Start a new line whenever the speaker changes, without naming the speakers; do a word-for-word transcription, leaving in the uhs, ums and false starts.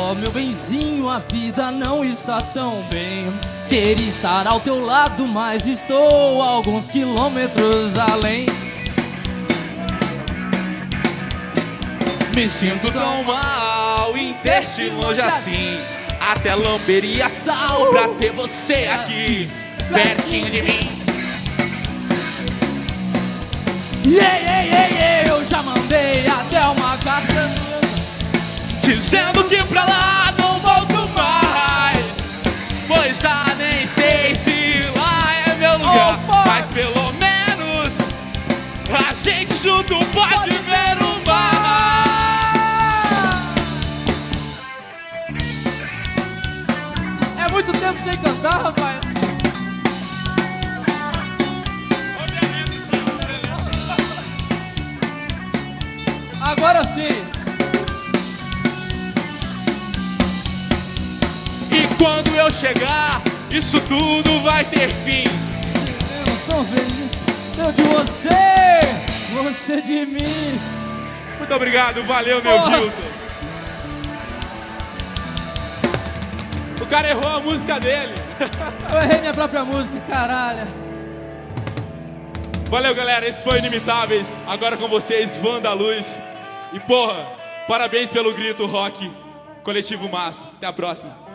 Oh, meu benzinho, a vida não está tão bem. Queria estar ao teu lado, mas estou alguns quilômetros além.
Me sinto tão mal em ter-te longe assim. Até lamberia sal pra ter você aqui pertinho de mim.
Yeah, yeah, yeah, yeah. Eu já mandei até uma carta
dizendo que pra lá não volto mais, pois já nem sei se lá é meu lugar.
Oh,
mas pelo menos a gente junto pode, pode ver o mar.
É muito tempo sem cantar, rapaz. Agora sim.
E quando eu chegar, isso tudo vai ter fim.
Eu estou feliz, eu de você, você de mim.
Muito obrigado, valeu, meu Vilton. O cara errou a música dele.
Eu errei minha própria música, caralho.
Valeu, galera, esse foi Inimitáveis. Agora com vocês, Wanda Luz. E porra, parabéns pelo grito rock. Coletivo Massa. Até a próxima.